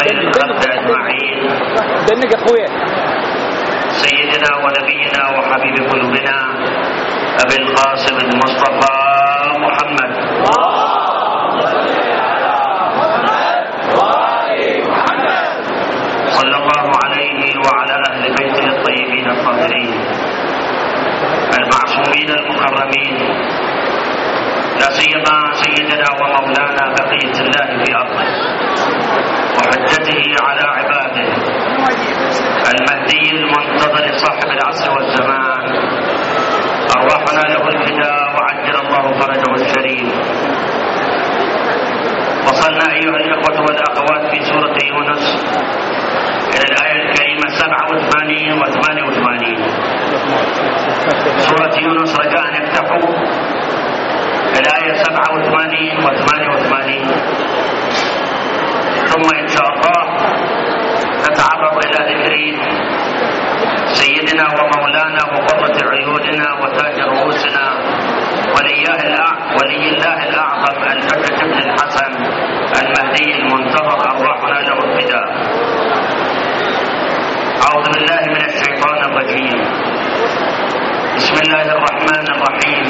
الخلق أجمعين سيدنا ونبينا وحبيب قلوبنا أبي القاسم المصطفى محمد صلى الله عليه وعلى أهل بيته الطيبين الطاهرين المعصومين المكرمين، لا سيما سيدنا ومولانا بقية الله في أرضه وحجته على عباده المهدي المنتظر صاحب العصر والزمان، أرواحنا له الفداء وعجل الله فرجه الشريف. وصلنا أيها الإخوة والأخوات في سورة يونس إلى الآية الكريمة 87 و 88. سورة يونس رجاء أن يفتحوا الآية 87 و 88، ثم إن شاء الله نتعرض إلى ذكر سيدنا ومولانا وقرة عيوننا وتاج رؤوسنا ولي الله الأعظم الحجة بن الحسن المهدي المنتظر، أرواحنا له الفداء. أعوذ بالله من الشيطان الرجيم، بسم الله الرحمن الرحيم.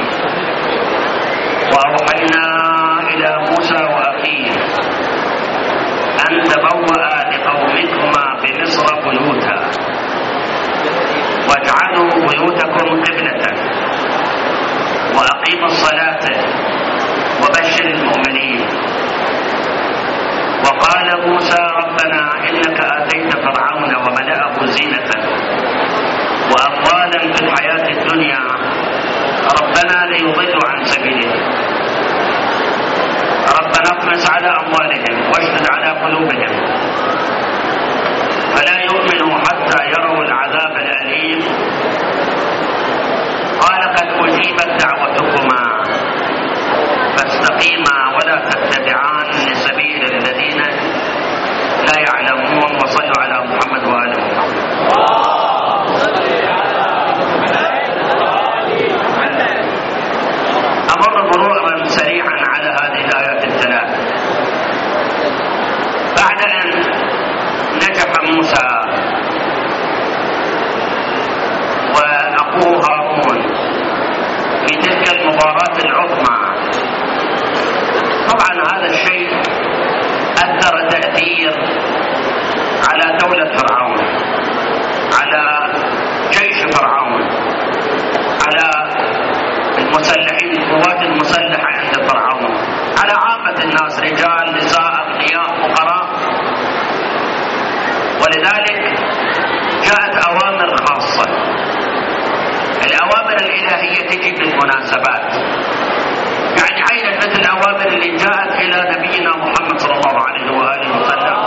وأوحينا إلى موسى وأخيه أن تبوأ لقومكما بمصر بيوتا واجعلوا بيوتكم قبلة وأقيموا الصلاة وبشر المؤمنين. وقال موسى ربنا إنك آتيت فرعون وملأه زينة وأموالا في الحياة الدنيا ربنا ليضلوا عن سبيلك ربنا اطمس على أموالهم واشدد على قلوبهم فلا يؤمنوا حتى يروا العذاب الأليم. قال قد أجيبت دعوتكما فاستقيما ولا تتبعان سبيل الذين لا يعلمون. وصلوا على محمد وآل محمد. أمر مرورا سريعا على هذه الآيات الثلاث. بعد أن نجح موسى وأخوه هارون في تلك المباراة العظمى، طبعا هذا الشيء أثر تأثير على دولة فرعون، على جيش فرعون، على المسلحين، القوات المسلحة عند فرعون، على عامة الناس، رجال نساء أغنياء فقراء. ولذلك جاءت أوامر خاصة. الأوامر الإلهية تجي بالمناسبات، يعني عينا مثل الأوامر اللي جاءت إلى نبينا محمد صلى الله عليه وآله وسلم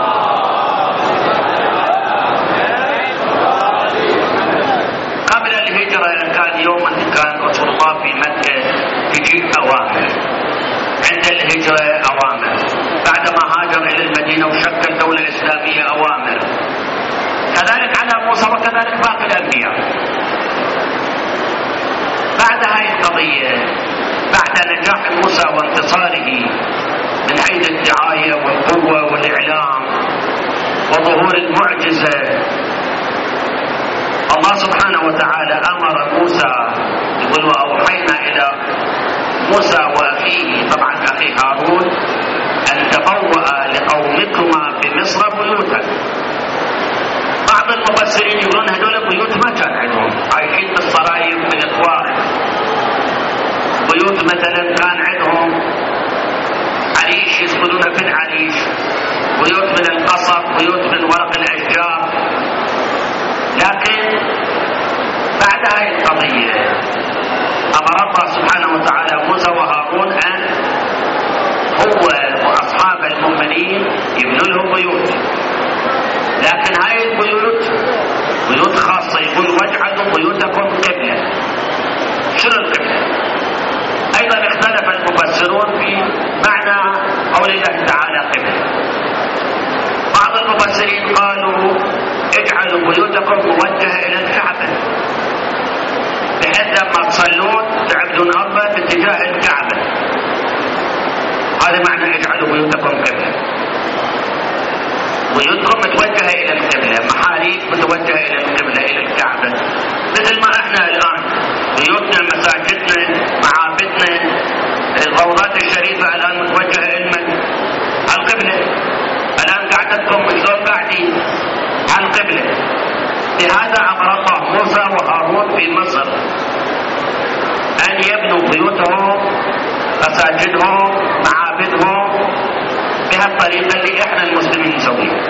قبل الهجرة. كان يوما كان رسول الله في مكة تجيب أوامر، عند الهجرة أوامر، بعدما هاجر إلى المدينة وشكل دولة إسلامية أوامر، كذلك على موسى وكذلك باقي الأنبياء. بعد هذه القضية، بعد نجاح موسى وانتصاره من حيث الدعاية والقوة والإعلام وظهور المعجزة، الله سبحانه وتعالى أمر موسى، يقول وأوحينا إلى موسى وأخيه، طبعا أخي هارون، أن تبوأ لقومكما بمصر بيوتا. بعض المفسرين يقولون هذول بيوت ما كان عندهم، عايشين بالسراير بالأكواخ. بيوت مثلا كان عندهم عريش يسكنون في العريش، بيوت من القصب، بيوت من ورق الأشجار. لكن بعد هذه القضية أمر الله سبحانه وتعالى موسى وهارون أن هو وأصحاب المؤمنين يبنوا لهم بيوت، لكن هاي البيوت بيوت خاصة. يقول واجعلوا بيوتكم قبلة. شنو القبلة؟ أيضا اختلف المفسرون في معنى قول الله تعالى قبلة. بعض المفسرين قالوا اجعلوا بيوتكم موجهة إلى الكعبة، بحيث لما تصلون تعبدون الله باتجاه الكعبة. هذا معنى اجعلوا بيوتكم قبلة. بيوتكم متوجهة إلى القبلة، محاريب متوجهة إلى القبلة إلى الكعبة، مثل ما احنا الآن بيوتنا مساجدنا معابدنا الروضات الشريفة الآن متوجهة إلى على القبلة. الآن قعدتكم شلون قاعدين على القبلة. لهذا أمر الله موسى وهارون في مصر أن يبنوا بيوتهم مساجدهم معابدهم بهالطريقة اللي احنا المسلمين نسويها.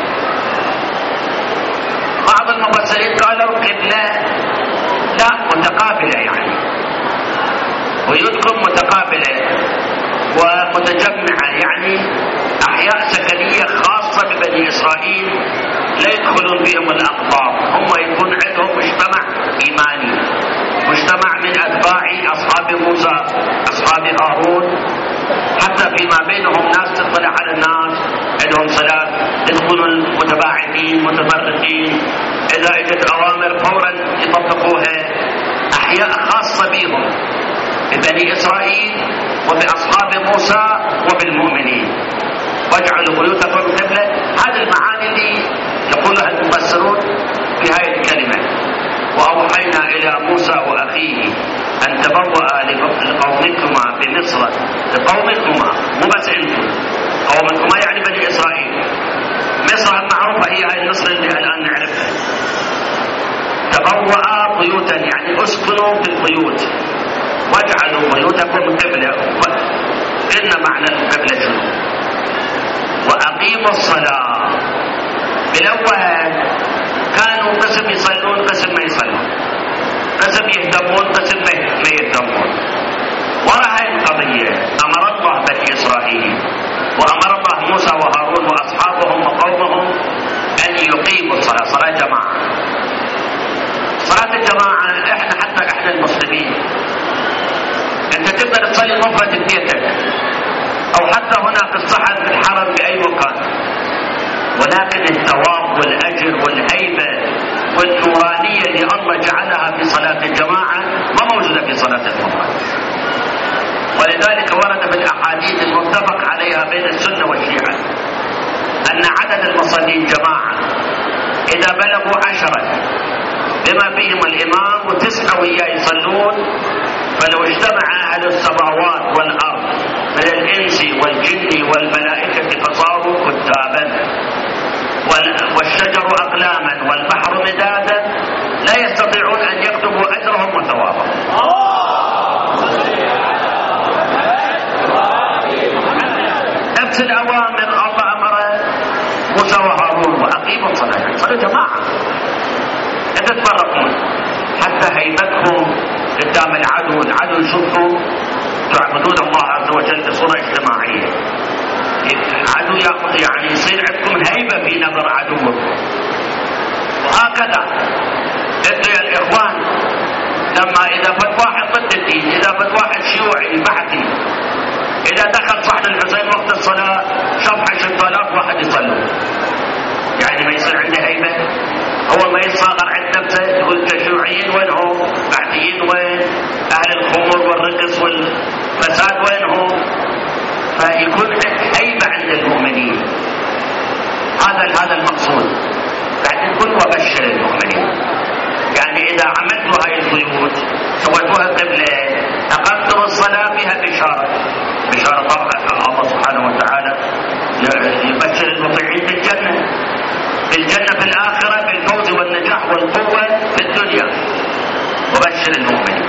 بعض المفسرين قالوا قبلة لا متقابلة، يعني بيوتكم متقابلة ومتجمعة، يعني أحياء سكنية خاصة ببني إسرائيل لا يدخلون فيهم الأقطاب، هم يكون عندهم مجتمع إيماني، مجتمع من أتباع أصحاب موسى أصحاب هارون، حتى فيما بينهم ناس تطلع على الناس، عندهم صلاة، يدخلون متباعدين متفرقين، إذا اجت أوامر فورا يطبقوها. أحياء خاصة بهم ببني إسرائيل وبأصحاب موسى وبالمؤمنين. واجعلوا بيوتكم قبلة، هذه المعاني اللي يقولها المفسرون في هذه الكلمة. وأوحينا إلى موسى وأخيه أن تبوأ لقومكما بمصر، لقومكما مو بس أنتم، قومكما يعني بني إسرائيل. مصر المعروفة هي هاي مصر اللي الآن نعرفها. تبوأ بيوتا يعني اسكنوا في البيوت، واجعلوا بيوتكم قبلة. قلنا معنى القبلة شنو؟ وأقيموا الصلاة. بالأول كانوا قسم يصلون قسم ما يصلون، قسم يهتمون قسم ما يهتمون. وراء هذه القضية أمر الله بني إسرائيل وأمر الله موسى وهارون وأصحابهم وقومهم أن يقيموا الصلاة، صلاة جماعة. صلاة الجماعة احنا المسلمين انت تقدر تصلي مفرد ببيتك او حتى هنا في الصحن في الحرم باي مكان، ولكن الثواب والاجر والهيبة والنورانية اللي الله جعلها في صلاة الجماعة ما موجودة في صلاة المفرد. ولذلك ورد في الاحاديث المتفق عليها بين السنة والشيعة ان عدد المصلين جماعة اذا بلغوا 10 بما فيهم الإمام و9 وياه يصلون، فلو اجتمع أهل السماوات والأرض من الإنس والجن والملائكة فصاروا كتابا، والشجر أقلاما والبحر مدادا، لا يستطيعون أن يكتبوا أجرهم وثوابهم. نفس الأوامر الله أمر موسى وهارون وأقيموا الصلاة، صلوا جماعة تتفرقون حتى هيبتكم قدام العدو يشوفكم تعبدون الله عز وجل بصورة اجتماعية. عدو ياخذ يعني يصير عندكم هيبة في نظر عدوكم. وهكذا انتوا يا الاخوان لما اذا فت واحد ضد الدين، اذا فت واحد شيوعي بحثي، اذا دخل صحن الحسين وقت الصلاة شاف 10,000 واحد يصلوا، يعني ما يصير عنده هيبة؟ هو ما يصغر عند نفسه يقول الشيوعيين وينهم؟ بعثيين وين؟ أهل الخمر والرقص والفساد وينهم؟ فيكون هيبة عند المؤمنين. هذا المقصود. بعدين كل وبشر المؤمنين، يعني إذا عملتوا هاي البيوت سويتوها قبلة أقمتم الصلاة فيها بشارة الله سبحانه وتعالى يبشر المطيعين بالجنة في الآخرة بالفوز والنجاح والقوة في الدنيا، وبشر المؤمنين.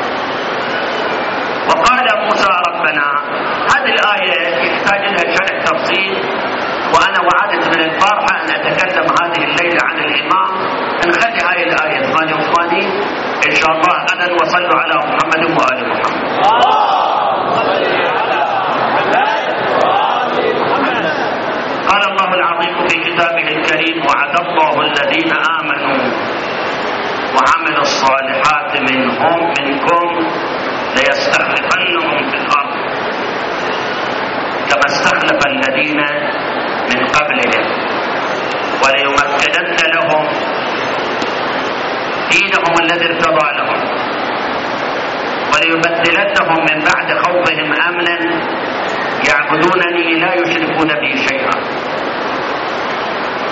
وقال موسى ربنا، هذه الآية يحتاج لها شرح تفصيل، وأنا وعدت من البارحة أن أتكلم هذه الليلة عن الإمام. نخلي هذه الآية 88 إن شاء الله غدا. وصلوا على محمد وآل محمد. قال الله العظيم في كتابه الكريم: وعد الله الذين آمنوا وعملوا الصالحات منكم ليستخلفنهم في الأرض كما استخلف الذين من قبلهم وليمكنن لهم دينهم الذي ارتضى لهم وليبدلنهم من بعد خوفهم أمنا يعبدونني لا يشركون بي شيئا.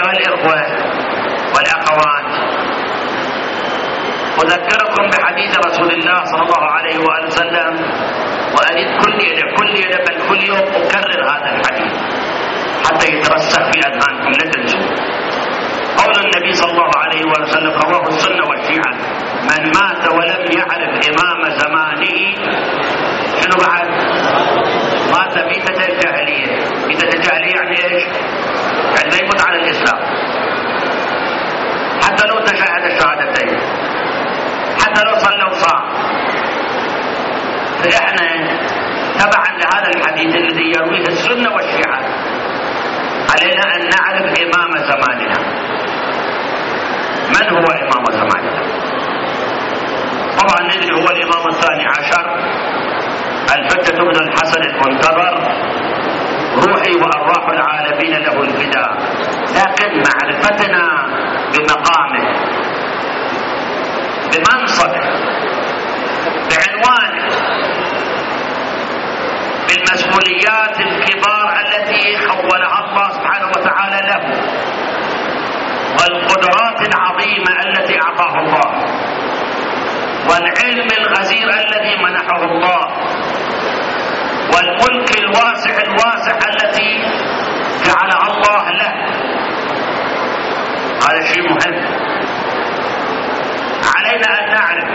أيها الإخوة والأخوات، أذكركم بحديث رسول الله صلى الله عليه وآله وسلم، وأريد كل يوم بل كل يوم أكرر هذا الحديث حتى يترسخ في أذهانكم لا تنسوا. قول النبي صلى الله عليه وآله وسلم رواه السنة والشيعة: من مات ولم يعرف إمام زمانه، شنو بعد؟ مات ميتة الجاهلية. ميتة الجاهلية يعني إيش؟ يعني لا يموت على الإسلام حتى لو تشهد الشهادتين، حتى لو صلى وصام. فإحنا تبعا لهذا الحديث الذي يرويه السنة والشيعة علينا أن نعرف إمام زماننا. من هو إمام زماننا؟ طبعا ندري هو الإمام الثاني عشر الحجة بن الحسن المنتظر، روحي وأرواح العالمين له الفداء. لكن معرفتنا بمقامه، بمنصبه، بعنوانه، بالمسؤوليات الكبار التي خولها الله سبحانه وتعالى له، والقدرات العظيمة التي أعطاه الله، والعلم الغزير الذي منحه الله، والملك الواسع التي جعلها الله له. هذا شيء مهم. علينا أن نعرف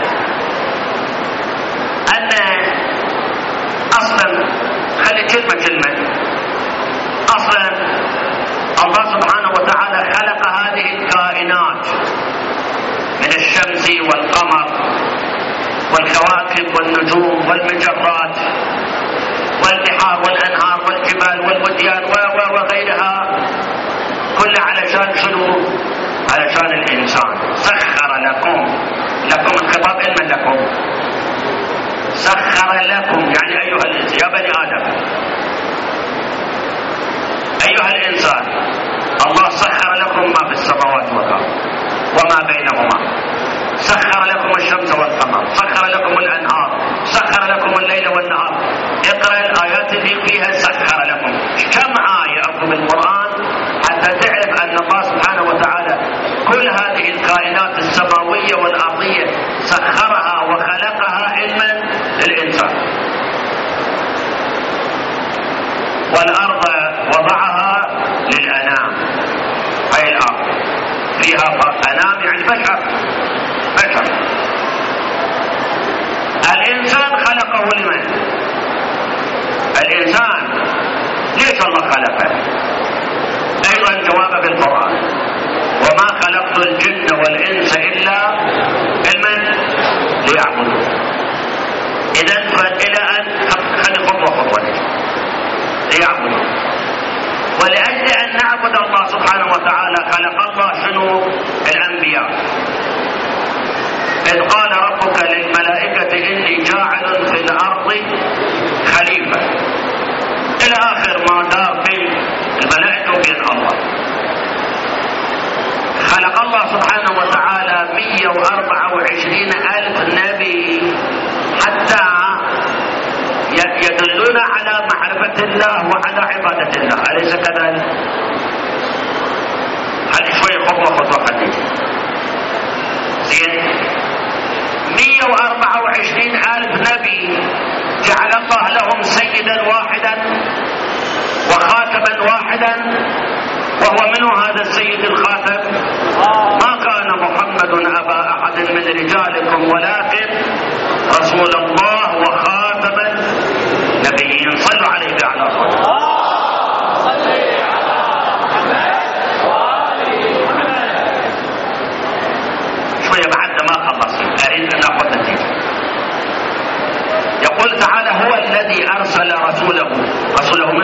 أن أصلا، خلي كلمة أصلا الله سبحانه وتعالى خلق هذه الكائنات من الشمس والقمر والكواكب والنجوم والمجرات والبحار والأنهار والجبال والوديان وغيرها، كل علشان شنو؟ علشان الإنسان. سخر لكم الخطاب علما لكم، سخر لكم يعني أيها الإنسان، يا بني آدم، أيها الإنسان، الله سخر لكم ما في السماوات والأرض وما بينهما، سخر لكم الشمس والقمر، سخر لكم الأنهار، سخر لكم الليل والنهار. اقرأ الآيات اللي فيها سخر لكم. كم آية أقرأ بالقرآن حتى تعرف أن الله سبحانه وتعالى كل هذه الكائنات السماوية والأرضية سخرها وخلقها علما للإنسان. والأرض وضعها للأنام، أي الأرض فيها أنام يعني بشر. الإنسان خلقه لمن؟ الإنسان ليش الله خلقه؟ أيضا جواب بالقرآن: وما خلقت الجن والإنس إلا علما ليعبدون. إذن إلى أن خلي خطوة ليعبدون. ولأجل أن نعبد الله سبحانه وتعالى خلق الله شنو؟ الأنبياء. إذ قال ربك للملائكة إني جاعل في الأرض خليفة، إلى آخر ما دار بين الملائكة وبين الله. خلق الله سبحانه وتعالى 124,000 نبي حتى يدلون على معرفة الله وعلى عبادة الله، أليس كذلك؟ هذه شوي خطوة حديث. زين، 124,000 نبي جعل الله لهم سيدا واحدا وخاتما واحدا، وهو منه هذا السيد الخاتم: ما كان محمد أبا أحد من رجالكم ولكن رسول الله وخاتم النبيين. صلوا عليه على الله. شوية بعد ما خلص أريد أن أخذ نتيجة. يقول تعالى: هو الذي أرسل رسوله من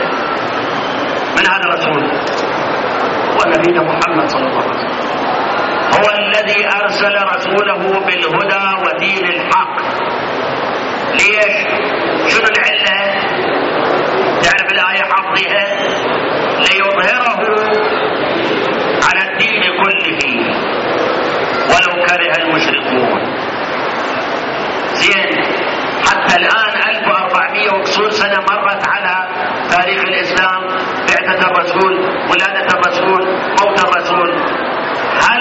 هذا الرسول؟ هو نبينا محمد صلى الله عليه وسلم. هو الذي أرسل رسوله بالهدى ودين الحق. ليش؟ شنو العلة؟ تعرف الآية حافظيها: ليظهره على الدين كله ولو كره المشركون. زين، حتى الآن 1400 وكسور سنة مرت على تاريخ الإسلام: بعثة الرسول، ولادة الرسول، موت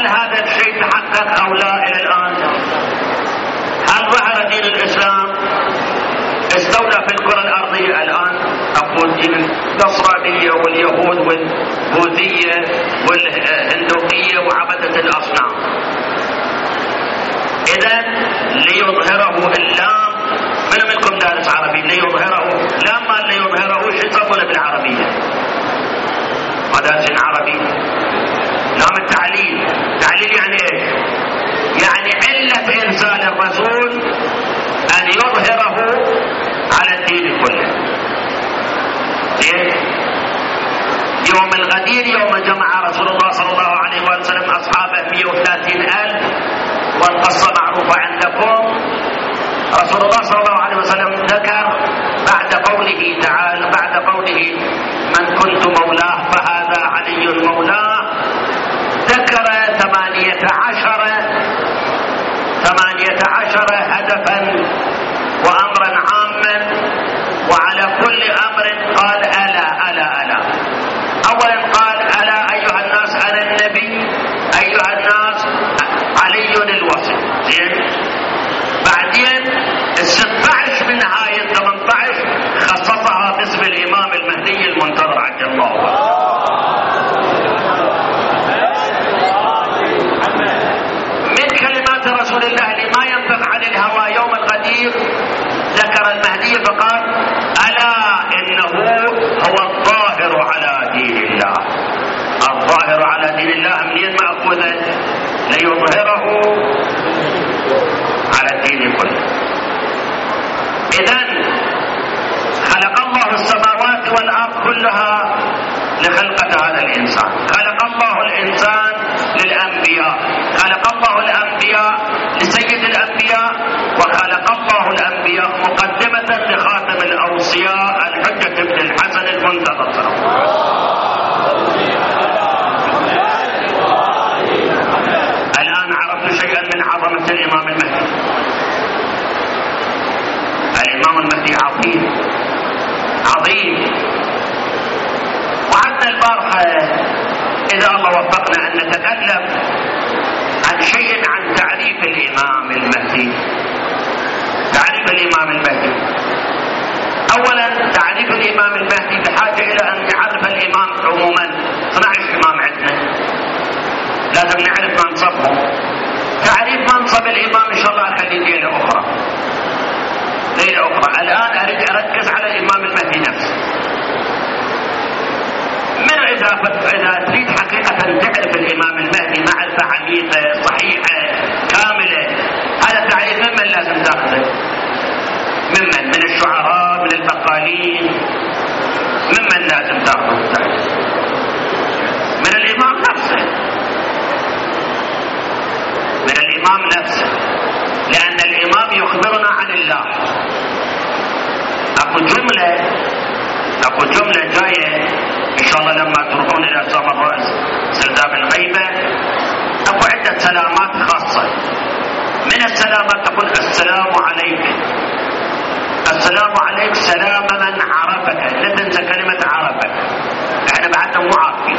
هل هذا الشيء تحقق أو لا إلى الآن؟ هل ظهر دين الإسلام استولى في الكرة الأرضية الآن؟ أقول دين النصرانية واليهود والبوذية والهندوقية وعبدة الأصنام. إذن ليظهره اللام، من منكم دارس عربي؟ ليظهره لما ليظهره شو يسمونه بالعربية؟ ما دارسين عربي؟ لام التعليل. تعليل يعني ايش؟ يعني علة إنزال الرسول أن يظهره على الدين كله. يوم الغدير يوم جمع رسول الله صلى الله عليه وسلم أصحابه 130,000، والقصة معروفة عندكم. رسول الله صلى الله عليه وسلم ذكر بعد قوله تعالى، بعد قوله من كنت مولاه فهذا علي مولاه، ذكر 18 هدفا وأمرا عاما، وعلى كل أمر قال ألا ألا ألا. أولا قال ألا أيها الناس أنا النبي، أيها الناس علي الوصي. بعدين 16 من آية 18 خصصها باسم الإمام المهدي المنتظر عجل الله وجهه. من كلمات رسول الله لما ينطق عن الهوى يوم الغدير ذكر المهدي فقال ألا إنه هو الظاهر على دين الله. الظاهر على دين الله منين مأخوذة؟ ليظهره على الدين كله. إذن خلق الله السماوات والأرض كلها لخلقة هذا الإنسان. خلق الله الإنسان للأنبياء، خلق الله الأنبياء لسيد الأنبياء، وخلق الله الأنبياء مقدمة لخاتم الأوصياء الحجة بن الحسن المنتظر. الآن عرفت شيئا من عظمة الإمام المهدي. الإمام المهدي عظيم عظيم. وعدنا البارحة إذا الله وفقنا أن نتكلم عن شيء عن تعريف الإمام المهدي. تعريف الإمام المهدي، أولا تعريف الإمام المهدي بحاجة إلى أن نعرف الإمام عموما. 12 إمام عندنا لازم نعرف منصبهم. تعريف منصب الإمام إن شاء الله أخلي ليلة أخرى. الآن أريد أركز على الإمام المهدي نفسه. من إذا تريد حقيقة تعرف الإمام المهدي معرفة عميقة صحيحة كاملة، هذا تعريف ممن لازم تأخذه؟ من الشعراء، من البقالين، ممن لازم تأخذه التعريف؟ من الإمام نفسه. من الإمام نفسه، لأن الإمام يخبرنا عن الله. أكو جملة جاية إن شاء الله لما تروحون إلى سام الرأس سرداب الغيبة. أكو عدة سلامات خاصة. من السلامات تقول السلام عليك. السلام عليك سلام من عرفك، لا تنسى كلمة عرفك، احنا بعدنا مو عارفين.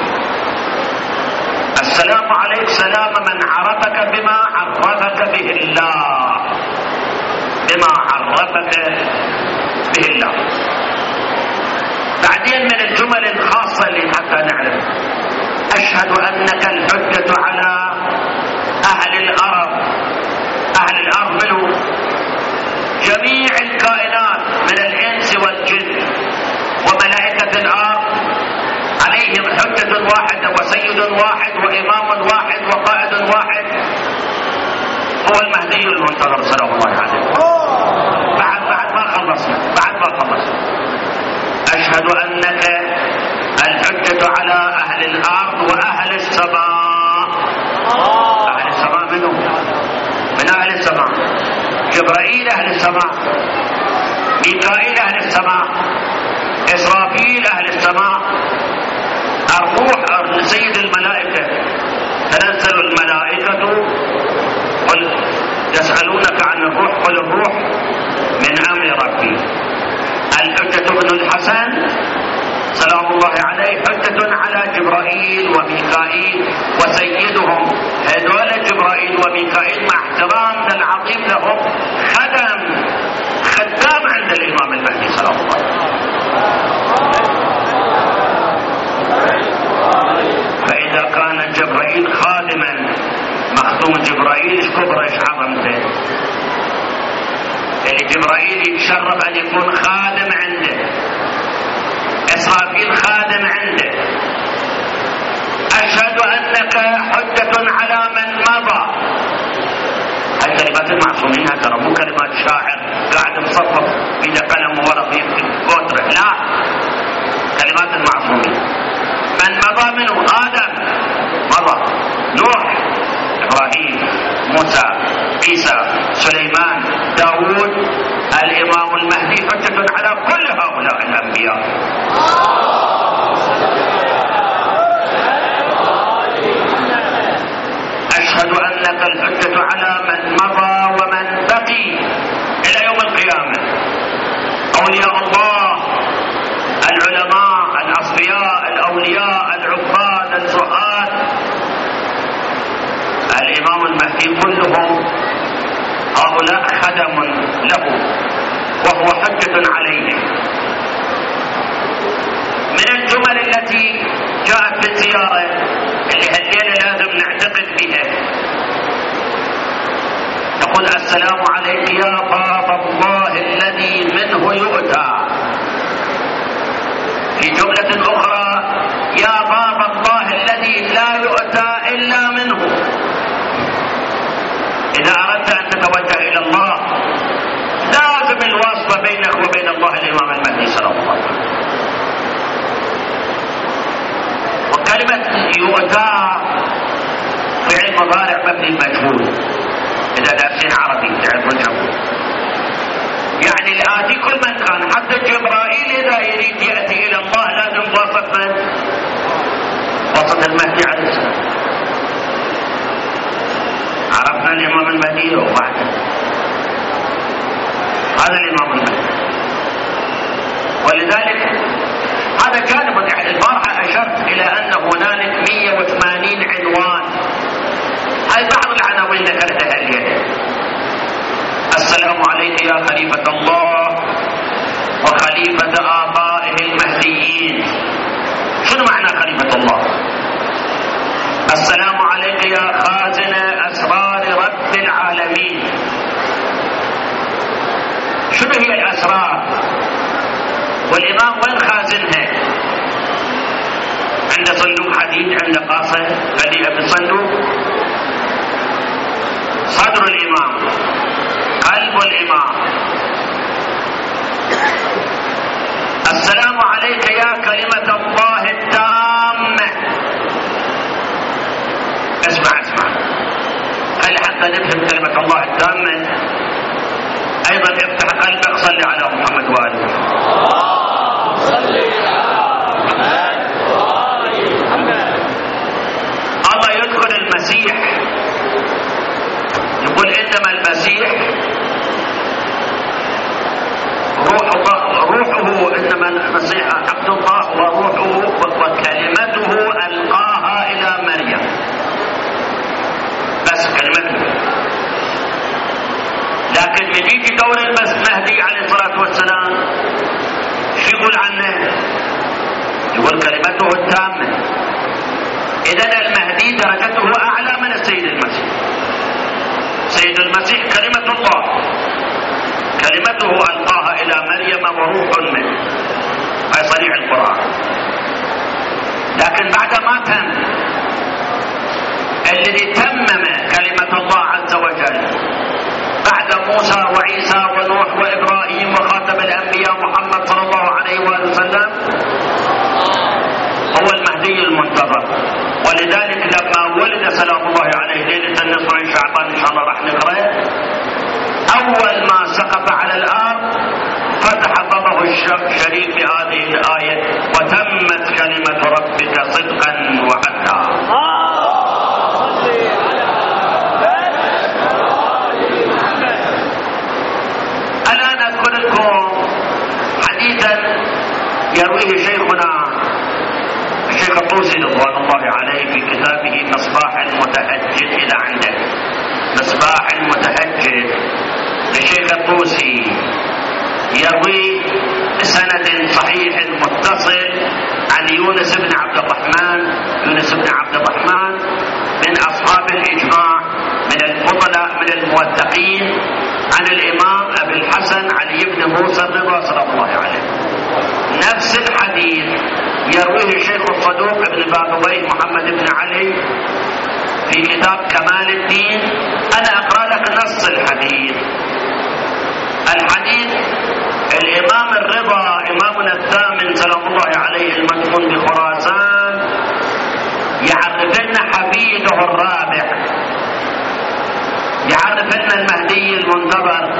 السلام عليك سلام من عرفك بما عرفك به الله، بما عرفك به الله. بعدين من الجمل الخاصة اللي حتى نعلم، أشهد أنك الحجة على أهل الأرض. أهل الأرض منه جميع الكائنات من الإنس والجن وملائكة الأرض، عليهم حجة واحدة وسيد واحد وإمام واحد وقائد واحد، هو المهدي المنتظر صلى الله عليه وسلم. بعد ما خلصنا. أشهد أنك الحجة على أهل الأرض وأهل السماء. أهل السماء منهم؟ من أهل السماء جبرائيل أهل السماء، ميكائيل أهل السماء، إسرافيل أهل السماء، الروح سيد الملائكة. تنزل الملائكة قل يسألونك عن الروح قل الروح من أمر ربي. الحجة ابن الحسن سلام الله عليه حجة على جبرائيل وميكائيل وسيدهم. هذول جبرائيل وميكائيل مع احترامنا العظيم لهم خدام عند الإمام المهدي سلام الله. فإذا كان جبرائيل خادما، مخدوم جبرائيل ايش كبر ايش عظمته؟ اللي جبرائيل يتشرف ان يكون خادم عنده، إسرافيل خادم عنده. أشهد أنك حجة على من مضى. هاي كلمات المعصومين، ترى مو كلمات شاعر قاعد مصفف بيده قلم وورق يكتب كوتره، لا، كلمات المعصومين. من مضى منه آدم مضى، نوح، إبراهيم، موسى، عيسى، سليمان، داود، الإمام المهدي حجة على كل هؤلاء الأنبياء. أشهد أنك الحجة على من مضى ومن بقي إلى يوم القيامة. أولياء الله، العلماء، الأصفياء، الأولياء، العباد، الزهاد، الإمام المهدي كلهم هؤلاء خدم له وهو حجة عليهم. من الجمل التي جاءت في الزيارة اللي هالليلة لازم نعتقد بها، نقول السلام عليك يا باب الله الذي منه يؤتى. في جملة أخرى يا باب الله الذي لا يؤتى إلا منه. إذا أردت أن تتوجه إلى الله لازم الواسطة بينك وبين الله الإمام المهدي صلى الله عليه وسلم. وكلمة يؤتى فعل مضارع مبني المجهول، إذا دارسين عربي تعرفون، يعني الآتي كل من كان، حتى جبرائيل إذا يريد يأتي إلى الله لازم وسط من؟ وسط المهدي عليه السلام. عرفنا الإمام المهدي وبعده هذا الإمام المهدي. ولذلك هذا جانب. البارحة أشرت إلى أن هنالك 180 عنوان، هاي بعض العناوين ذكرتها اليوم. السلام عليك يا خليفة الله وخليفة آبائه المهديين. شنو معنى خليفة الله؟ السلام عليك يا خازن أسرار رب العالمين. شنو هي الأسرار؟ والإمام وين خازنها؟ عنده صندوق حديد، عنده قاصة مليئة بالصندوق. صدر الإمام، قلب الإمام. السلام عليك يا كلمة الله التامة. اسمع خلي حتى نفهم كلمة الله التامة. أيضا افتح قلبك، صلي على محمد وآله. الله يدخل المسيح، يقول إنما المسيح روحه، إنما المسيح عبد الله وروحه وكلمته ألقاها إلى مريم. بس كلمته. لكن من يجي دور المهدي عليه الصلاة والسلام شو يقول عنه؟ يقول كلمته التامة. إذن المهدي درجته أعلى من السيد المسيح. سيد المسيح كلمة الله، كلمته ألقاها إلى مريم وروح منه، هاي صريح القرآن. لكن بعد ما تم، الذي تمم كلمة الله عز وجل بعد موسى وعيسى ونوح وإبراهيم وخاتم الأنبياء محمد صلى الله عليه وسلم هو المهدي المنتظر. ولذلك لما ولد سلام الله عليه ليلة النصف من شعبان، إن شاء الله راح نقرأ، أول ما سقط على الأرض فتح فمه الشريف بهذه الآية: وتمت كلمة ربك صدقا وعدلا. الآن أذكر لكم حديثا يرويه شيخنا الشيخ الطوسي رضوان الله عليه في كتابه مصباح المتهجد. إلى عندك مصباح المتهجد للشيخ الطوسي، يروي بسند صحيح متصل عن يونس بن عبد الرحمن من أصحاب الإجماع من الفضلاء من الموثقين عن الإمام أبي الحسن علي بن موسى الرضا صلى الله عليه. نفس الحديث يرويه الشيخ الصدوق ابن بابويه محمد بن علي في كتاب كمال الدين. أنا أقرأ لك نص الحديث. الإمام الرضا إمامنا الثامن سلام الله عليه المدفون بخراسان يعرف لنا حفيده الرابع، يعرف لنا المهدي المنتظر،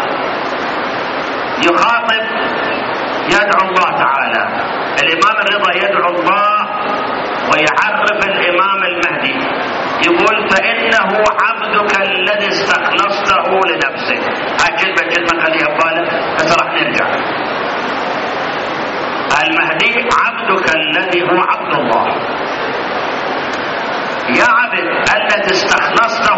يخاطب يدعو الله تعالى. الإمام الرضا يدعو الله ويعرف الإمام المهدي، يقول فإنه عبدك الذي استخلصته لنفسك. هاي كلمة خليها ببالك بس راح نرجع. المهدي عبدك الذي هو عبد الله، يا عبد الذي استخلصته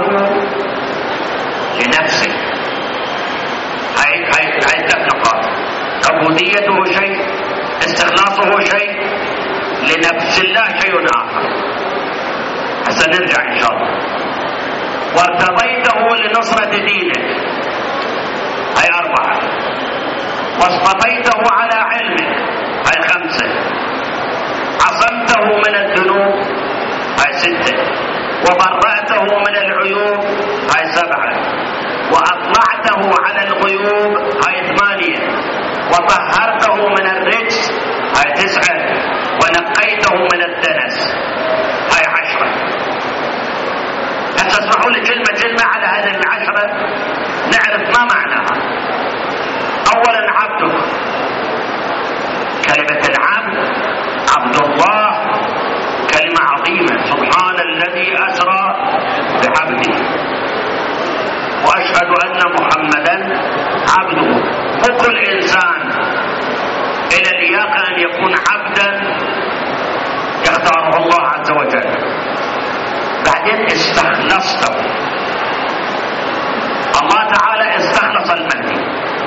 لنفسك. هاي 3 نقاط. عبوديته شيء، استخلاصه شيء، لنفس الله شيء آخر. هسه نرجع إن شاء الله. وارتضيته لنصرة دينك، هاي 4. واصطفيته على علمك، هاي 5. عصمته من الذنوب، هاي 6. وبرأته من العيوب، هاي 7. وأطلعته على الغيوب، هاي 8. وطهرته من الرجس، هاي 9. ونقيته من الدنس، هاي 10. هسه اسمحوا لي كلمة على هذه 10 نعرف ما معناها. أولا عبده، كلمة العبد عبد الله كلمة عظيمة. سبحان الذي أسرى بعبده وأشهد أن محمدا عبده. وكل إنسان إلى اللياقة أن يكون عبدا يختاره الله عز وجل. بعدين استخلصته، الله تعالى استخلص المهدي.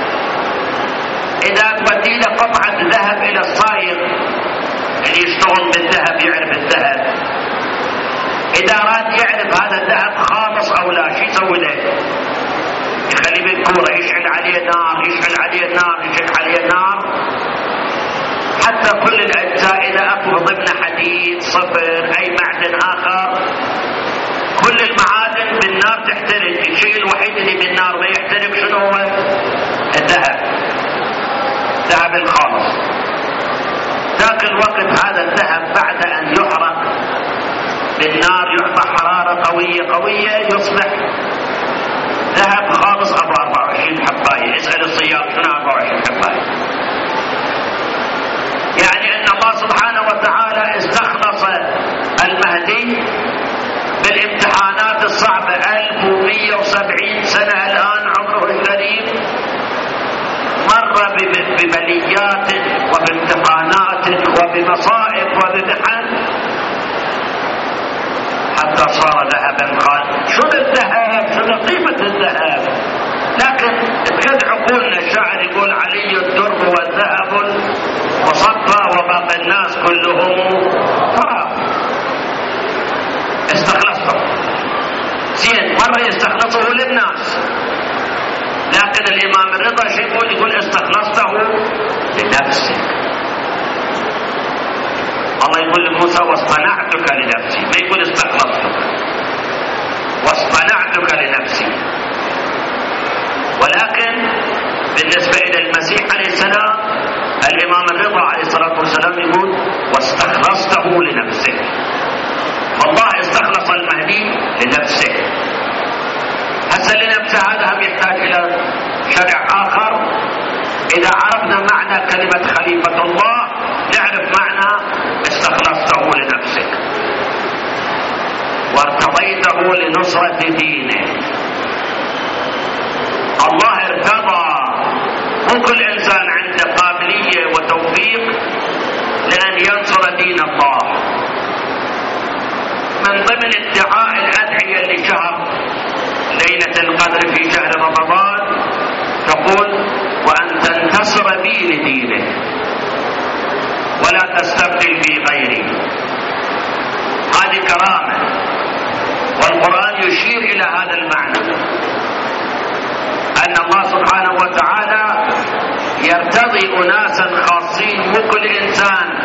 إذا تودي له قطعة ذهب إلى الصايغ اللي يشتغل بالذهب يعرف الذهب، إذا أراد يعرف هذا الذهب خالص أو لا، شو يسوي له؟ يخليه بالكورة يشعل عليه نار، يشعل عليه نار، يشعل عليه نار، حتى كل الأجزاء إذا أكو ضمن حديد صفر أي معدن آخر، كل المعادن بالنار تحترق. الشيء الوحيد اللي بالنار ما يحترق شنو هو؟ الذهب، الذهب الخالص. ذاك الوقت هذا الذهب بعد أن يحرق بالنار يعطى حرارة قوية يصبح ذهب خالص أبو 24 حباية. اسأل الصياد شنو 24 حباية. يعني أن الله سبحانه وتعالى استخلص المهدي بالامتحانات الصعبة. 1170 سنة الآن عمره الكريم، مر ببليات وبامتحانات وبمصائب وبمحن حتى صار ذهبا. قال شنو الذهب؟ شنو قيمة الذهب؟ لكن بكد عقولنا الشاعر يقول علي الدر والذهب وصفى وباقي الناس كلهم تراب. استخلصه زين، مرة يستخلصه للناس، لكن الإمام الرضا شيء يقول استخلصته لنفسك. الله يقول لموسى واصطنعتك لنفسي، ما يقول استخلصتك، واصطنعتك لنفسي. ولكن بالنسبة إلى المسيح عليه السلام الإمام الرضا عليه الصلاة والسلام يقول واستخلصته لنفسه. والله استخلص المهدي لنفسه. هسه لنفسه هذا هم يحتاج إلى شرع آخر. إذا عرفنا معنى كلمة خليفة الله نعرف معنى استخلصته لنفسك. وارتضيته لنصرة دينه. الله ارتضى، مو كل إنسان عنده قابلية وتوفيق ينصر دين الله. من ضمن ادعاء الأدعية اللي شهر ليلة القدر في شهر رمضان تقول: وأن تنتصر بي لدينه ولا تستبدل بي غيري. هذه كرامة، والقرآن يشير إلى هذا المعنى، أن الله سبحانه وتعالى يرتضي أناسا خاصين. مو كل إنسان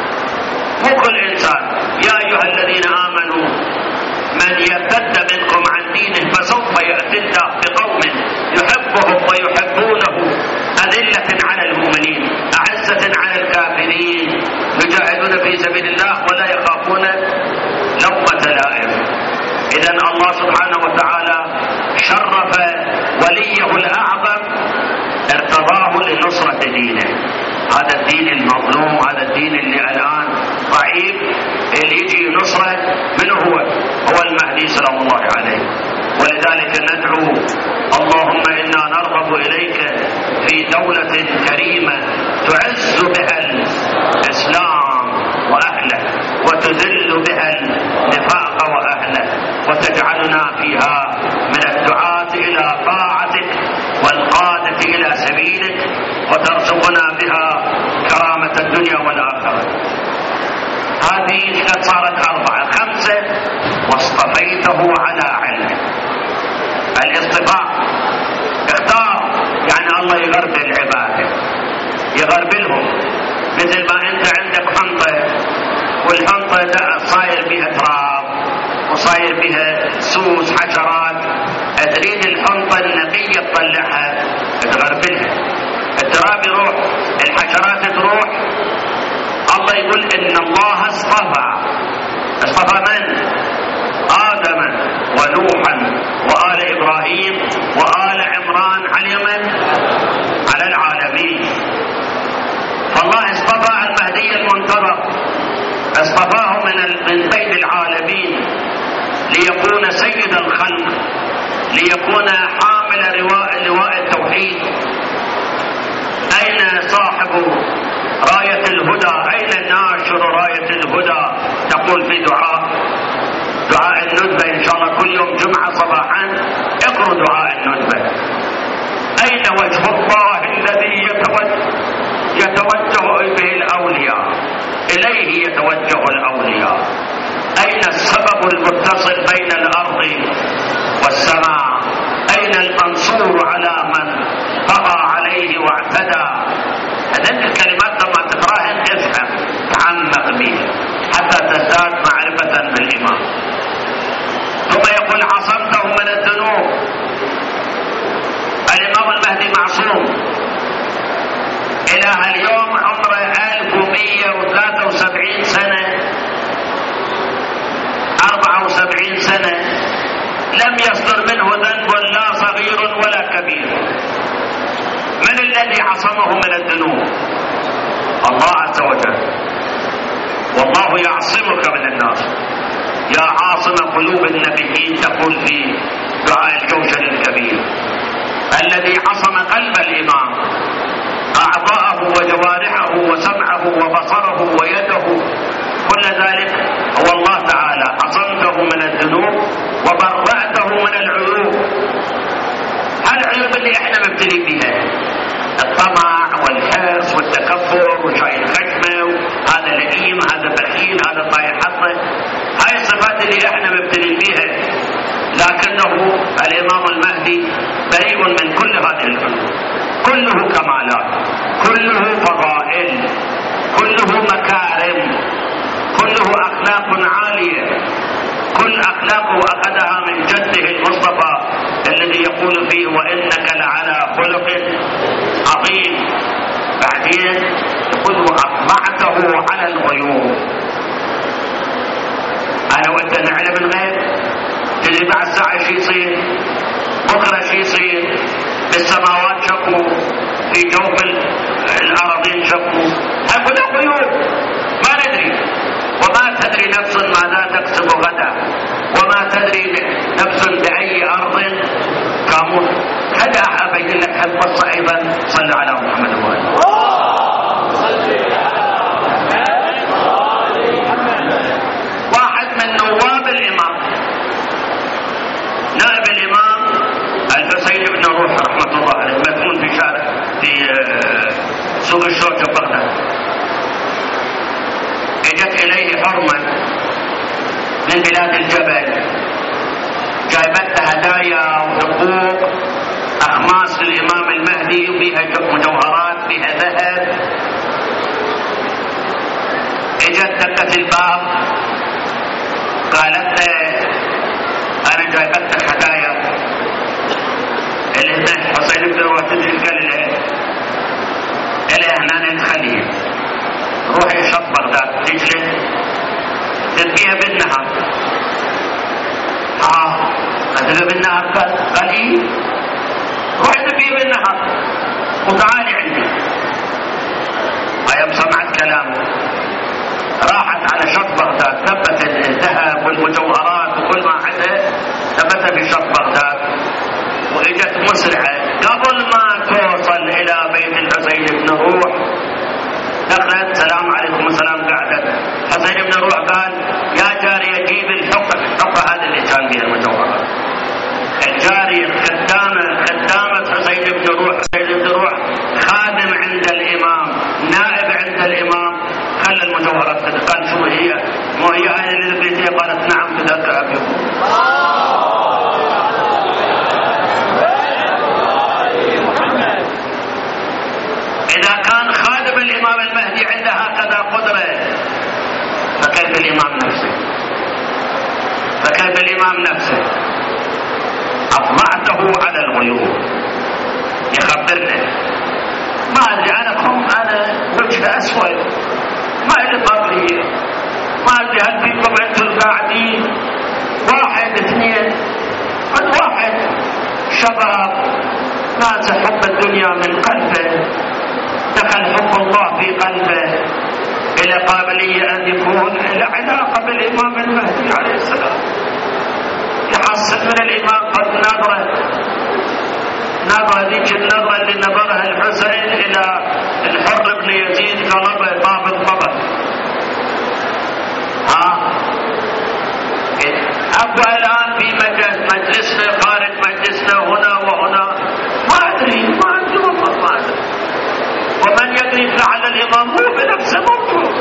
يا أيها الذين آمنوا من يرتد منكم عن دينه فسوف يأتي الله بقوم يحبهم ويحبونه أذلة على المؤمنين أعزة على الكافرين يجاهدون في سبيل الله ولا يخافون لومة لائم. إذن الله سبحانه وتعالى شرف وليه الأعظم، ارتضاه لنصرة دينه. هذا الدين المظلوم، هذا الدين اللي الآن ضعيف، اللي يجي نصرة منه هو المهدي سلام الله عليه. ولذلك ندعو: اللهم إنا نرغب إليك في دولة كريمة تعز بها الإسلام وأهله وتذل بها النفاق وأهله، وتجعلنا فيها من الدعاة إلى طاعتك والقادة إلى سبيلك، وترزقنا بها كرامة الدنيا والآخرة. هذه قد صارت 4 5 واصطفيته على علمه. الاصطفاء اختار، يعني الله يغربل عباده، يغربلهم. مثل ما انت عندك حنطة، والحنطة ده صاير بها تراب وصاير بها سوس حشرات، تريد الحنطة النقية تطلعها تغربلها، التراب يروح، الحشرات تروح. الله يقول إن الله اصطفى من؟ آدم ونوحا وآل إبراهيم وآل عمران على العالمين. فالله اصطفى المهدي المنتظر، اصطفاه من بين العالمين ليكون سيد الخلق، ليكون حامل لواء التوحيد. أين صاحب راية الهدى؟ أين ناشر راية الهدى؟ تقول في دعاء الندبة إن شاء الله كل يوم جمعة صباحا اقرأوا دعاء الندبة. أين وجه الله الذي يتوجه به الأولياء؟ إليه يتوجه الأولياء. أين السبب المتصل بين الأرض والسماء؟ أين المنصور على من طغى عليه واعتدى؟ هذه الكلمات لما تقراها تفهم، تعمق بها حتى تزداد معرفة بالإيمان. ثم يقول: عصمته من الذنوب. الإمام المهدي معصوم إلى اليوم، عمره 1173 سنة، 74 سنة، لم يصدر منه ذنب لا صغير ولا كبير. من الذي عصمه من الذنوب؟ الله عز وجل. والله يعصمك من الناس. يا عاصم قلوب النبيين، تقول في دعاء الجوشن الكبير. الذي عصم قلب الإمام، أعضاءه وجوارحه وسمعه وبصره ويده، كل ذلك هو الله تعالى. عصمته من الذنوب وبرأته من العيوب. العيوب اللي احنا مبتلي بها، الطمع والحرص والتكبر وشاي الخشمة، هذا لئيم، هذا بخيل، هذا طايح حظه. هاي الصفات اللي احنا مبتلي بها، لكنه الإمام المهدي بريء من كل هذه العيوب. كله كمالات، كله فضائل، كله مكارم، كله أخلاق عالية. كل أخلاقه أخذها من جده المصطفى الذي يقول فيه: وإنك لعلى خلق عظيم. بعدين يقول: وأطمعته على الغيوب. أنا وأنت نعلم الغيب، تدري بعد ساعة شي يصير، بكرة شي يصير، السماوات شكوا، في جوف الأراضين شكوا، هكذا غيوب ما ندري. وما تدري نفس ماذا تكسب غدا، وما تدري نفس بأي أرض تموت. هذا أبين لك القصة أيضا. صلى على محمد وآله. من بلاد الجبل، جايبت هدايا وحقوق أخماس للإمام المهدي وفيها مجوهرات فيها ذهب. اجت دقت الباب قالت له أنا جايبت هدايا اللي هنا حسين بن روح تدري قال له هنا ندخليه روحي شط بغداد تجلس تلقيها بالنهر. هتلقى بالنهر؟ قال ايه؟ روحي تلقيها بالنهر وتعالي عندي. ايام سمعت كلامه راحت على شط بغداد، ثبت الذهب والمجوهرات وكل ما عندها ثبتها في شط بغداد، واجت مسرعه قبل ما توصل الى بيت الحسين بن روح دخلت السلام عليكم السلام. قعدت حسين بن روح قال يا جاريه جيب الحقه هذه اللي كان فيها المجوهرات. الجاريه خدامه حسين بن روح، حسين بن روح خادم عند الامام، نائب عند الامام، خلى المجوهرات. قال شو هي؟ مو هي هذه اللي لبيتها؟ قالت نعم كذاك ابيكم. إذا كان خادم الإمام المهدي عنده هكذا قدرة فكيف الإمام نفسه؟ فكيف الإمام نفسه؟ أطلعته على الغيوب يخبرنا. ما أدري أنا وجه أسود ما إلي قبلي، ما أدري هل فيكم أنتم قاعدين واحد اثنين قد واحد شباب ناس حب الدنيا من قلبه، دخل حب الله في قلبه إلى قابلية أن يكون إلى علاقة بالإمام المهدي عليه السلام، يحصل من الإمام قد نظرة ذيك النظرة اللي نظرها الحسين إلى الحر بن يزيد قلبه طاب الطبق. أبو الآن في مجلسنا خارج مجلسنا هنا وهنا ما أدري والله ما أدري. ومن يدري فعل الإمام هو بنفسه موجود.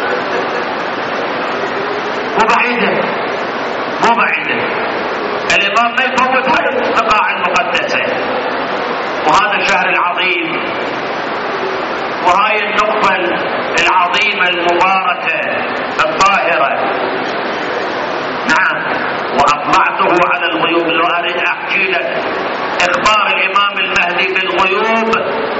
مو بعيدة الإمام ما يفوت هاي البقاع المقدسة وهذا الشهر العظيم وهاي النقطة العظيمة المباركة الطاهرة. نعم وأطلعته على الغيوب. لو أريد أحكي لك إخبار الإمام المهدي بالغيوب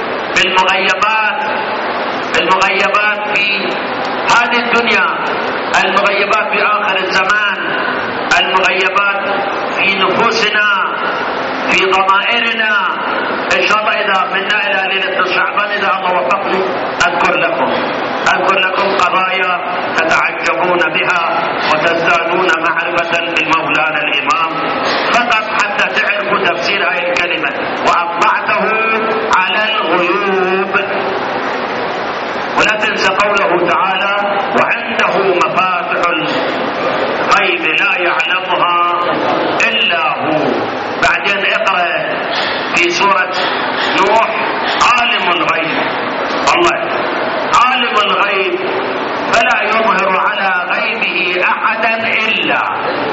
بالمغيبات في هذه الدنيا، المغيبات في آخر الزمان، المغيبات في نفوسنا في ضمائرنا. إن شاء الله إذا منا إلى ليلة شعبان إذا الله وفقني أذكر لكم قضايا تتعجبون بها وتزدادون معرفة بالمولانا الإمام فقط حتى تعرفوا تفسير هذه الكلمة. وأطلعته على الغيوب. ولا تنسى قوله تعالى وعنده مفاتح الغيب لا يعلمها إلا هو. بعدين اقرأ في سورة نوح عالم الغيب، والله عالم الغيب فلا يظهر على غيبه أحدا إلا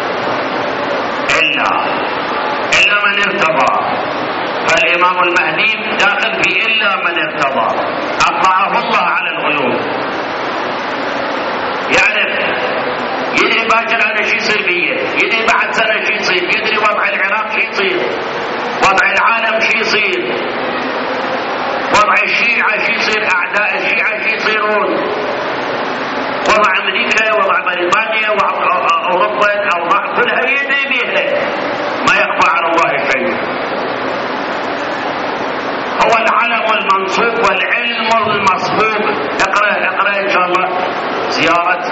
من ارتضى. فالإمام المهدي داخل في إلا من ارتضى. أطلعه الله على الغيوب، يعرف يدري باكر هذا شي يصير بيه، يدري بعد سنة شي يصير، يدري وضع العراق شي يصير، وضع العالم شي يصير، وضع الشيعة شي يصير، أعداء الشيعة شي يصيرون، وضع أمريكا وضع بريطانيا وضع أوروبا أوضاع كلها يدري بيها، ما يخفى على الله شيء. هو العلم المنصوب والعلم المصبوب. اقرأ إن شاء الله زيارة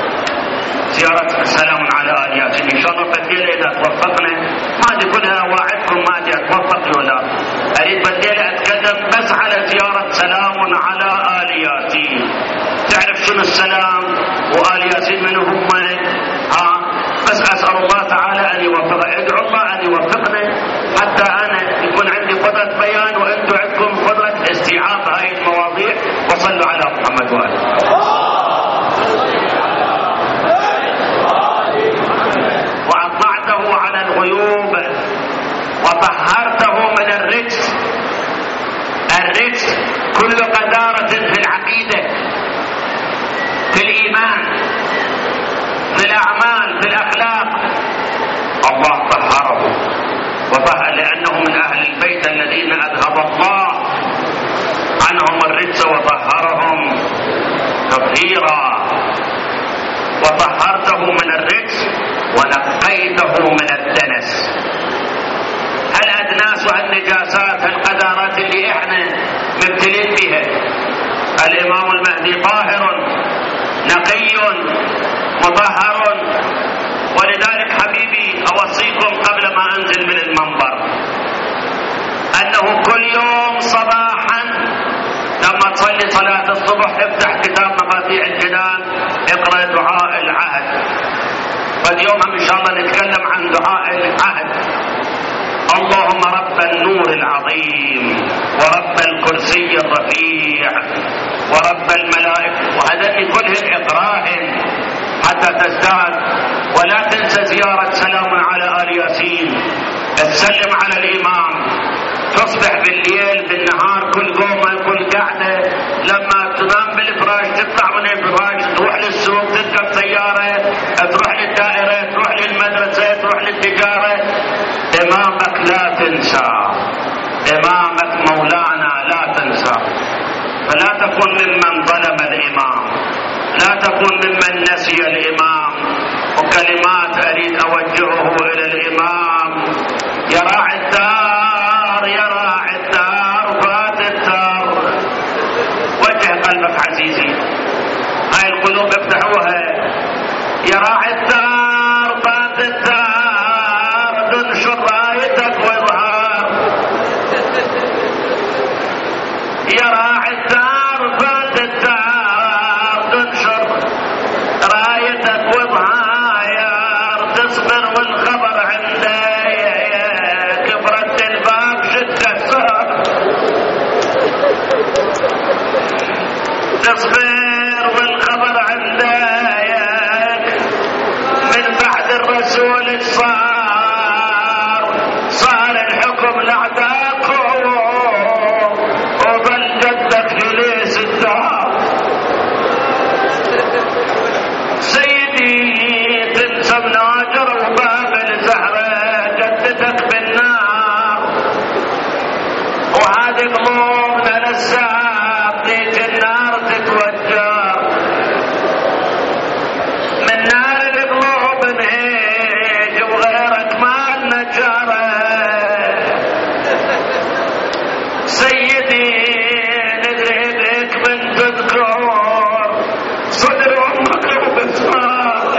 سلام على آل ياسين إن شاء الله بالليلة إذا توفقنا. ما أدري كلها واعدكم ما أدري أتوفق ولا أريد بالليلة أتكلم بس على زيارة سلام على آل ياسين. تعرف شنو السلام وآل ياسين من هم؟ بس أسأل الله تعالى أن يوفق. ادعو الله أن يوفقنا حتى أنا يكون عندي قدرة بيان وأنتم عندكم قدرة استيعاب هاي المواضيع. وصلوا على محمد وآله. كل قذارة في العقيدة، في الإيمان، في الأعمال، في الأخلاق، الله طهره وطهر، لأنه من أهل البيت الذين أذهب الله عنهم الرجس وطهرهم تطهيرا. وطهرته من الرجس ونقيته من الدنس. الأدناس والنجاسات القذارات اللي احنا مبتلين بها، الإمام المهدي طاهر نقي مطهر. ولذلك حبيبي أوصيكم قبل ما أنزل من المنبر أنه كل يوم صباحا لما تصلي صلاة الصبح افتح كتاب مفاتيح الجنان، اقرأ دعاء العهد. فاليوم إن شاء الله نتكلم عن دعاء العهد. اللهم رب النور العظيم ورب الكرسي الرفيع ورب الملائكة، وهذا كلهن اقراهن حتى تزداد. ولا تنسى زيارة سلام على آل ياسين، تسلم على الإمام، تصبح بالليل بالنهار كل قومة كل قعدة، لما تنام بالفراش تطلع من الفراش تروح للسوق، تركب سيارة، تروح للدائرة، تروح للمدرسة، تروح للتجارة. إمامك لا تنسى، إمامك مولانا لا تنسى. فلا تكن ممن ظلم الإمام، لا تكن ممن نسي الإمام. وكلمات أريد أوجهه إلى الإمام: يا راعي الدار، يا راعي الدار، فات الدار. وجه قلبك عزيزي، هاي القلوب افتحوها. يا راعي الدار، فات الدار، تنشر رايتك واظهار. يا راعي الدار، فات الدار، تنشر رايتك واظهار. تصبر والخبر عندك، كبرت الباب شد السهر. تصبر والخبر عندك، من بعد الرسول صار الحكم لعداكم، وظل جدك في ليس الدار. سيدي تنسى مناجر وباب الزهرة، جدتك بالنار. وهذه قلوبنا للساب تيجي النار تتوجر، من نار القلوب نهيج وغيرك ما النجارة. سيدي ندعي لك من تذكر صدر أمك وبسمار.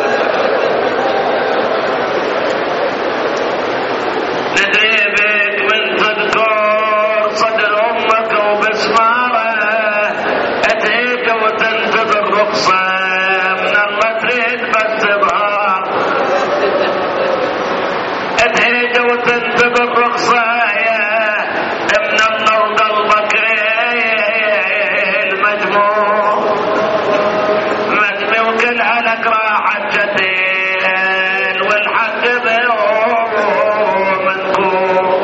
ندري بك من تذكر صدر أمك وبسمارة. أتيك وتنتظر رخصة من الله تريد بس تظهر. أتيك وتنتظر رخصة من الله وقلبك المجموع وكلها لك راحة جتيل والحق بيوم منكور.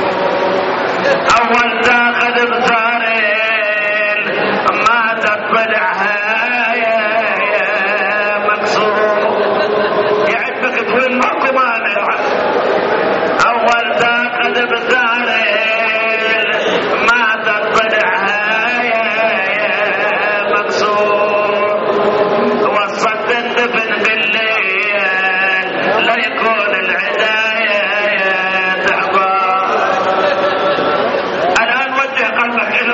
أول تاخذ بتاريل ما تطلعها يا مكسور، يعبك تقول ماكو مانع. أول تاخذ بتاريل ما تطلعها يا مكسور. وصلت الدفن بالليل لا يكون العداية تحضر. الآن وجه قلبك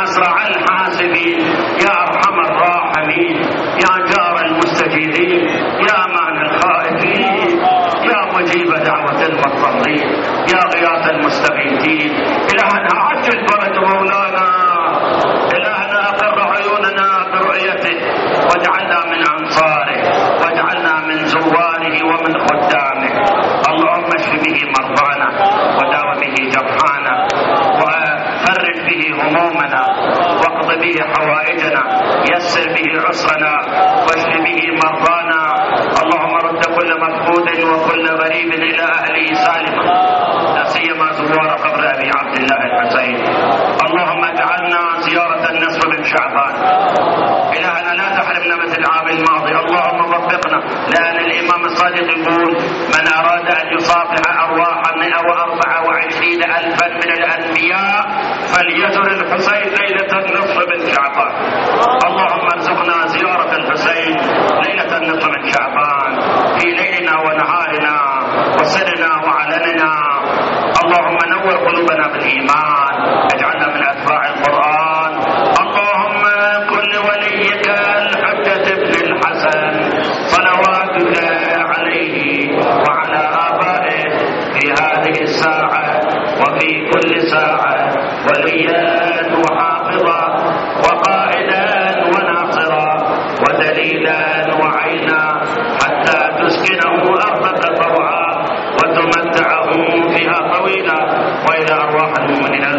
أسرع الحاسبين، يا أرحم الراحمين، يا جار المستجيبين، يا أمان الخائفين، يا مجيب دعوة المضطرين، يا غياث المستغيثين. إلهنا عجل فرج مولانا، إلهنا أقر عيوننا برؤيته، واجعلنا من أنصاره، واجعلنا من زواره ومن خدامه. اللهم اشف به مرضانا، وداو به جرحانا، وفرج به همومنا، واقض به حوائجنا، يسر به عسرنا، واشف به مرضانا. اللهم رد كل مفقود وكل غريب إلى أهله سالما، لا سيما زوار قبر أبي عبد الله الحسين. اللهم اجعلنا زيارة النصف من شعبان. إلهنا لا تحرمنا مثل العام الماضي، اللهم وفقنا، لأن الإمام الصادق يقول: من أراد أن يصافح أرواح 124,000 من الأنبياء فليزر الحسين ليلة النصف من شعبان. اللهم ارزقنا زيارة الحسين ليلة النصف من شعبان، في ليلنا ونهارنا وسرنا وعلننا. اللهم نور قلوبنا بالإيمان، اجعلنا من أتباع القرآن. اللهم كن وليك الحجة ابن الحسن صلواتك عليه وعلى آبائه في هذه الساعة وفي كل ساعة وليا وحافظا وقائدا وناصرا ودليلا وعينا، حتى تسكنه أرضك طوعا وتمتعه فيها طويلا. وإلى أرواح المؤمنين